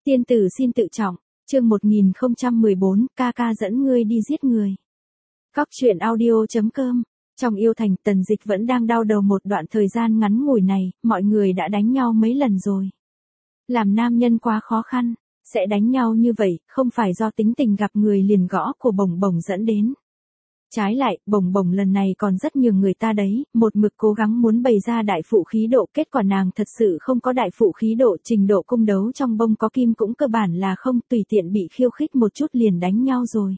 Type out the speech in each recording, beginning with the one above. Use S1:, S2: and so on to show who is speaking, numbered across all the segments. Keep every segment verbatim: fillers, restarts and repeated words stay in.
S1: Tiên tử xin tự trọng, chương một nghìn không trăm mười bốn, ca ca dẫn ngươi đi giết người. Cóc truyện audio.com. Trong yêu thành, Tần Dịch vẫn đang đau đầu một đoạn thời gian ngắn ngủi này, mọi người đã đánh nhau mấy lần rồi. Làm nam nhân quá khó khăn, sẽ đánh nhau như vậy, không phải do tính tình gặp người liền gõ của Bổng Bổng dẫn đến. Trái lại, Bổng Bổng lần này còn rất nhường người ta đấy, một mực cố gắng muốn bày ra đại phụ khí độ, kết quả nàng thật sự không có đại phụ khí độ, trình độ cung đấu trong bông có kim cũng cơ bản là không, tùy tiện bị khiêu khích một chút liền đánh nhau rồi.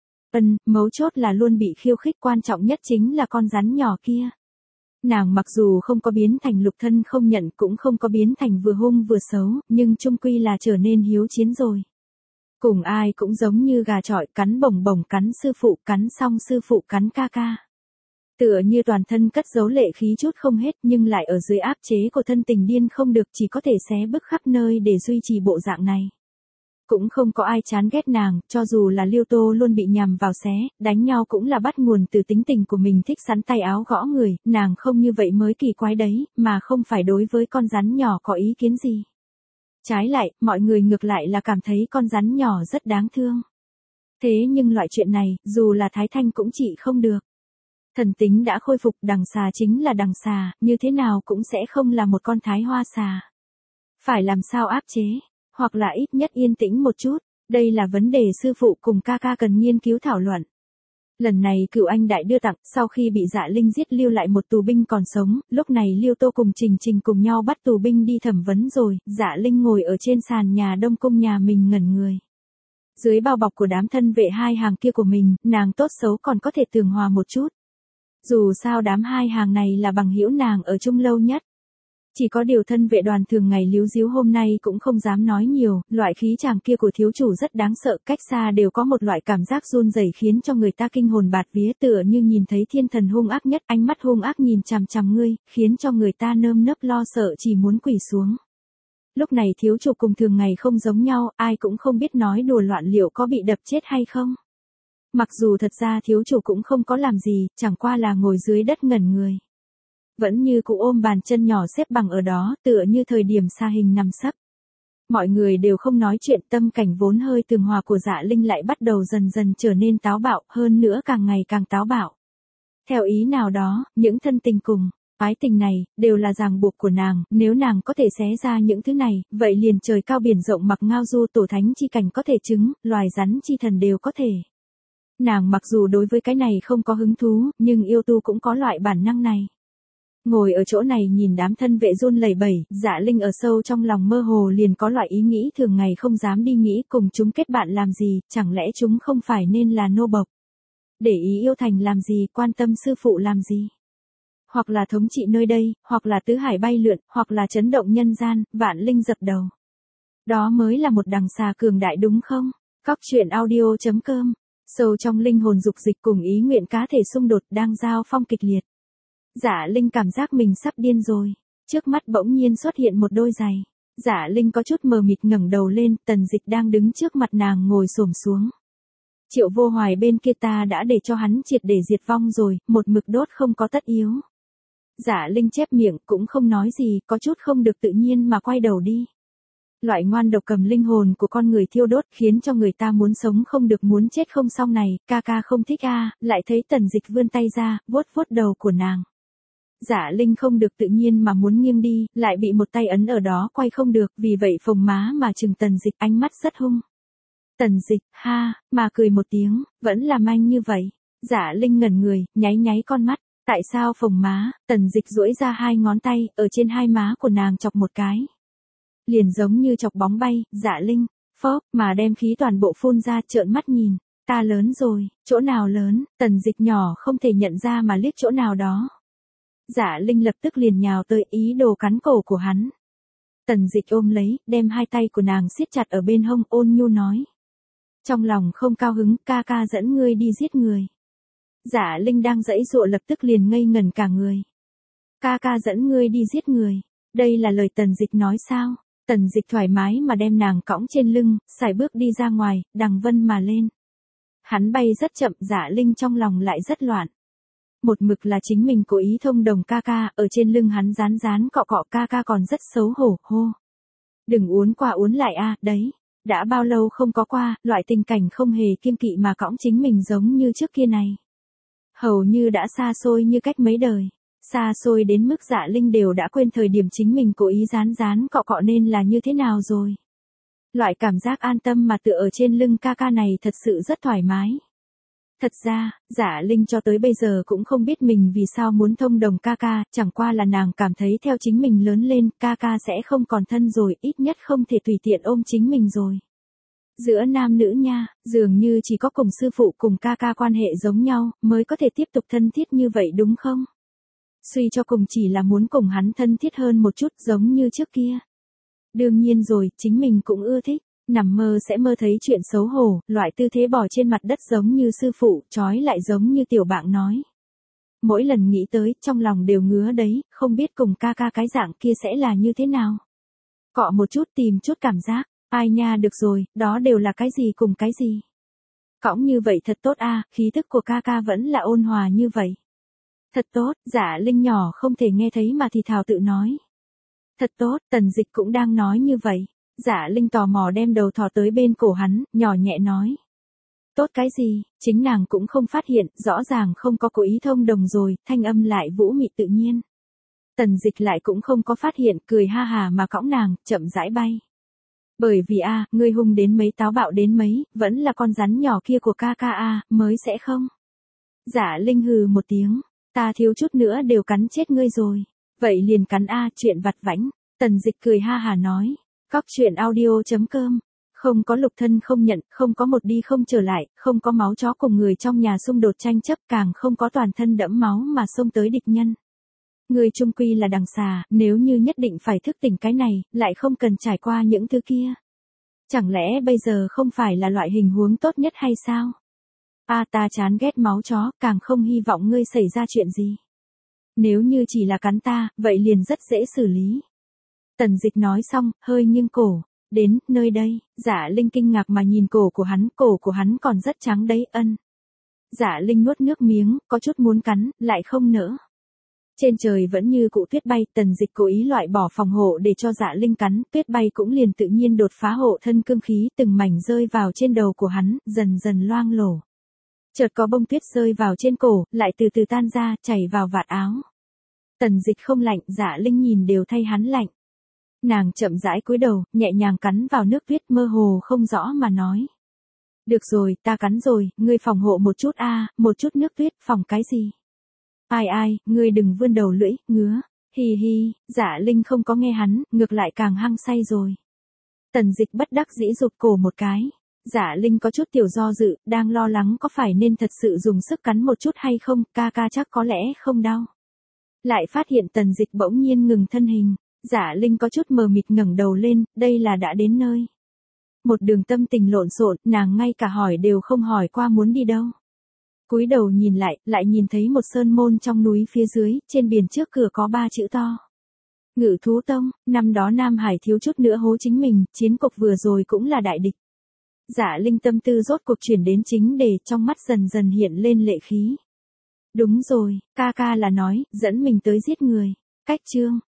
S1: Ân, mấu chốt là luôn bị khiêu khích, quan trọng nhất chính là con rắn nhỏ kia. Nàng mặc dù không có biến thành lục thân không nhận, cũng không có biến thành vừa hung vừa xấu, nhưng chung quy là trở nên hiếu chiến rồi. Cùng ai cũng giống như gà chọi, cắn Bổng Bổng, cắn sư phụ, cắn xong sư phụ cắn ca ca. Tựa như toàn thân cất giấu lệ khí chút không hết, nhưng lại ở dưới áp chế của thân tình điên không được, chỉ có thể xé bức khắp nơi để duy trì bộ dạng này. Cũng không có ai chán ghét nàng, cho dù là Liêu Tô luôn bị nhằm vào xé, đánh nhau cũng là bắt nguồn từ tính tình của mình thích sắn tay áo gõ người, nàng không như vậy mới kỳ quái đấy, mà không phải đối với con rắn nhỏ có ý kiến gì. Trái lại, mọi người ngược lại là cảm thấy con rắn nhỏ rất đáng thương. Thế nhưng loại chuyện này, dù là Thái Thanh cũng trị không được. Thần tính đã khôi phục, đằng xà chính là đằng xà, như thế nào cũng sẽ không là một con thái hoa xà. Phải làm sao áp chế, hoặc là ít nhất yên tĩnh một chút, đây là vấn đề sư phụ cùng ca ca cần nghiên cứu thảo luận. Lần này Cửu Anh Đại đưa tặng, sau khi bị Dạ Linh giết lưu lại một tù binh còn sống, lúc này Liêu Tô cùng Trình Trình cùng nhau bắt tù binh đi thẩm vấn rồi, Dạ Linh ngồi ở trên sàn nhà Đông Cung nhà mình ngẩn người. Dưới bao bọc của đám thân vệ hai hàng kia của mình, nàng tốt xấu còn có thể tường hòa một chút. Dù sao đám hai hàng này là bằng hữu nàng ở chung lâu nhất. Chỉ có điều thân vệ đoàn thường ngày líu díu hôm nay cũng không dám nói nhiều, loại khí chàng kia của thiếu chủ rất đáng sợ, cách xa đều có một loại cảm giác run rẩy khiến cho người ta kinh hồn bạt vía, tựa như nhìn thấy thiên thần hung ác nhất, ánh mắt hung ác nhìn chằm chằm ngươi, khiến cho người ta nơm nớp lo sợ chỉ muốn quỳ xuống. Lúc này thiếu chủ cùng thường ngày không giống nhau, ai cũng không biết nói đùa loạn liệu có bị đập chết hay không. Mặc dù thật ra thiếu chủ cũng không có làm gì, chẳng qua là ngồi dưới đất ngẩn người. Vẫn như cụ ôm bàn chân nhỏ xếp bằng ở đó, tựa như thời điểm sa hình nằm sấp. Mọi người đều không nói chuyện, tâm cảnh vốn hơi tường hòa của Dạ Linh lại bắt đầu dần dần trở nên táo bạo, hơn nữa càng ngày càng táo bạo. Theo ý nào đó, những thân tình cùng ái tình này, đều là ràng buộc của nàng, nếu nàng có thể xé ra những thứ này, vậy liền trời cao biển rộng mặc ngao du tổ thánh chi cảnh có thể chứng, loài rắn chi thần đều có thể. Nàng mặc dù đối với cái này không có hứng thú, nhưng yêu tu cũng có loại bản năng này. Ngồi ở chỗ này nhìn đám thân vệ run lẩy bẩy, Dạ Linh ở sâu trong lòng mơ hồ liền có loại ý nghĩ thường ngày không dám đi nghĩ cùng chúng kết bạn làm gì, chẳng lẽ chúng không phải nên là nô bộc. Để ý yêu thành làm gì, quan tâm sư phụ làm gì. Hoặc là thống trị nơi đây, hoặc là tứ hải bay lượn, hoặc là chấn động nhân gian, vạn linh dập đầu. Đó mới là một đằng xà cường đại đúng không? Cóc truyện audio.com. Sâu trong linh hồn dục dịch cùng ý nguyện cá thể xung đột đang giao phong kịch liệt. Dạ Linh cảm giác mình sắp điên rồi. Trước mắt bỗng nhiên xuất hiện một đôi giày. Dạ Linh có chút mờ mịt ngẩng đầu lên, Tần Dịch đang đứng trước mặt nàng ngồi xổm xuống. Triệu Vô Hoài bên kia ta đã để cho hắn triệt để diệt vong rồi, một mực đốt không có tất yếu. Dạ Linh chép miệng cũng không nói gì, có chút không được tự nhiên mà quay đầu đi. Loại ngoan độc cầm linh hồn của con người thiêu đốt khiến cho người ta muốn sống không được muốn chết không xong này, ca ca không thích a, lại thấy Tần Dịch vươn tay ra, vuốt vuốt đầu của nàng. Dạ Linh không được tự nhiên mà muốn nghiêng đi, lại bị một tay ấn ở đó quay không được, vì vậy phồng má mà chừng Tần Dịch, ánh mắt rất hung. Tần Dịch, ha, mà cười một tiếng, vẫn là manh như vậy. Dạ Linh ngẩn người, nháy nháy con mắt, tại sao phồng má, Tần Dịch duỗi ra hai ngón tay, ở trên hai má của nàng chọc một cái. Liền giống như chọc bóng bay, Dạ Linh, phốc, mà đem khí toàn bộ phun ra, trợn mắt nhìn, ta lớn rồi, chỗ nào lớn, Tần Dịch nhỏ không thể nhận ra mà liếc chỗ nào đó. Dạ Linh lập tức liền nhào tới ý đồ cắn cổ của hắn. Tần Dịch ôm lấy, đem hai tay của nàng siết chặt ở bên hông, ôn nhu nói. Trong lòng không cao hứng, ca ca dẫn ngươi đi giết người. Dạ Linh đang giãy giụa lập tức liền ngây ngẩn cả người. Ca ca dẫn ngươi đi giết người, đây là lời Tần Dịch nói sao? Tần Dịch thoải mái mà đem nàng cõng trên lưng, sải bước đi ra ngoài, đằng vân mà lên. Hắn bay rất chậm, Dạ Linh trong lòng lại rất loạn. Một mực là chính mình cố ý thông đồng ca ca, ở trên lưng hắn rán rán cọ cọ, ca ca còn rất xấu hổ, hô. Đừng uốn qua uốn lại a, đấy, Đã bao lâu không có qua, loại tình cảnh không hề kiêng kỵ mà cõng chính mình giống như trước kia này. Hầu như đã xa xôi như cách mấy đời. Xa xôi đến mức Dạ Linh đều đã quên thời điểm chính mình cố ý rán rán cọ cọ nên là như thế nào rồi. Loại cảm giác an tâm mà tựa ở trên lưng ca ca này thật sự rất thoải mái. Thật ra, Dạ Linh cho tới bây giờ cũng không biết mình vì sao muốn thông đồng ca ca, chẳng qua là nàng cảm thấy theo chính mình lớn lên, ca ca sẽ không còn thân rồi, ít nhất không thể tùy tiện ôm chính mình rồi. Giữa nam nữ nha, dường như chỉ có cùng sư phụ cùng ca ca quan hệ giống nhau, mới có thể tiếp tục thân thiết như vậy đúng không? Suy cho cùng chỉ là muốn cùng hắn thân thiết hơn một chút giống như trước kia. Đương nhiên rồi, chính mình cũng ưa thích. Nằm mơ sẽ mơ thấy chuyện xấu hổ, loại tư thế bò trên mặt đất giống như sư phụ, trói lại giống như tiểu bạn nói. Mỗi lần nghĩ tới, trong lòng đều ngứa đấy, không biết cùng ca ca cái dạng kia sẽ là như thế nào. Cọ một chút tìm chút cảm giác, ai nha được rồi, đó đều là cái gì cùng cái gì. Cõng như vậy thật tốt a, khí thức của ca ca vẫn là ôn hòa như vậy. Thật tốt, Dạ Linh nhỏ không thể nghe thấy mà thì thào tự nói. Thật tốt, Tần Dịch cũng đang nói như vậy. Dạ Linh tò mò đem đầu thò tới bên cổ hắn, nhỏ nhẹ nói. Tốt cái gì, chính nàng cũng không phát hiện, rõ ràng không có cố ý thông đồng rồi, thanh âm lại vũ mị tự nhiên. Tần Dịch lại cũng không có phát hiện, cười ha hà mà cõng nàng, chậm rãi bay. Bởi vì a, ngươi hung đến mấy táo bạo đến mấy, vẫn là con rắn nhỏ kia của ca ca a, mới sẽ không. Dạ Linh hừ một tiếng, ta thiếu chút nữa đều cắn chết ngươi rồi. Vậy liền cắn a, chuyện vặt vãnh. Tần Dịch cười ha hà nói. Cóc truyện audio chấm com. Không có lục thân không nhận, không có một đi không trở lại, không có máu chó cùng người trong nhà xung đột tranh chấp, càng không có toàn thân đẫm máu mà xông tới địch nhân. Người trung quy là đằng xà, nếu như nhất định phải thức tỉnh cái này, lại không cần trải qua những thứ kia. Chẳng lẽ bây giờ không phải là loại hình huống tốt nhất hay sao? A ta chán ghét máu chó, càng không hy vọng ngươi xảy ra chuyện gì. Nếu như chỉ là cắn ta, vậy liền rất dễ xử lý. Tần Dịch nói xong, hơi nghiêng cổ. Đến, nơi đây, Dạ Linh kinh ngạc mà nhìn cổ của hắn, cổ của hắn còn rất trắng đấy, ân. Dạ Linh nuốt nước miếng, có chút muốn cắn, lại không nỡ. Trên trời vẫn như cụ tuyết bay, Tần Dịch cố ý loại bỏ phòng hộ để cho Dạ Linh cắn, tuyết bay cũng liền tự nhiên đột phá hộ thân cương khí, từng mảnh rơi vào trên đầu của hắn, dần dần loang lổ. Chợt có bông tuyết rơi vào trên cổ, lại từ từ tan ra, chảy vào vạt áo. Tần Dịch không lạnh, Dạ Linh nhìn đều thay hắn lạnh. Nàng chậm rãi cúi đầu, nhẹ nhàng cắn vào nước tuyết, mơ hồ không rõ mà nói. Được rồi, ta cắn rồi, ngươi phòng hộ một chút a, một chút nước tuyết, phòng cái gì? Ai ai, ngươi đừng vươn đầu lưỡi, ngứa. Hi hi, Dạ Linh không có nghe hắn, ngược lại càng hăng say rồi. Tần Dịch bất đắc dĩ rụt cổ một cái. Dạ Linh có chút tiểu do dự, đang lo lắng có phải nên thật sự dùng sức cắn một chút hay không, ca ca chắc có lẽ không đau. Lại phát hiện Tần Dịch bỗng nhiên ngừng thân hình. Dạ Linh có chút mờ mịt ngẩng đầu lên, đây là đã đến nơi. Một đường tâm tình lộn xộn, nàng ngay cả hỏi đều không hỏi qua muốn đi đâu. Cúi đầu nhìn lại, lại nhìn thấy một sơn môn trong núi phía dưới, trên biển trước cửa có ba chữ to. Ngự thú tông, năm đó Nam Hải thiếu chút nữa hố chính mình, chiến cục vừa rồi cũng là đại địch. Dạ Linh tâm tư rốt cuộc chuyển đến chính đề, trong mắt dần dần hiện lên lệ khí. Đúng rồi, ca ca là nói, dẫn mình tới giết người. Cách chương.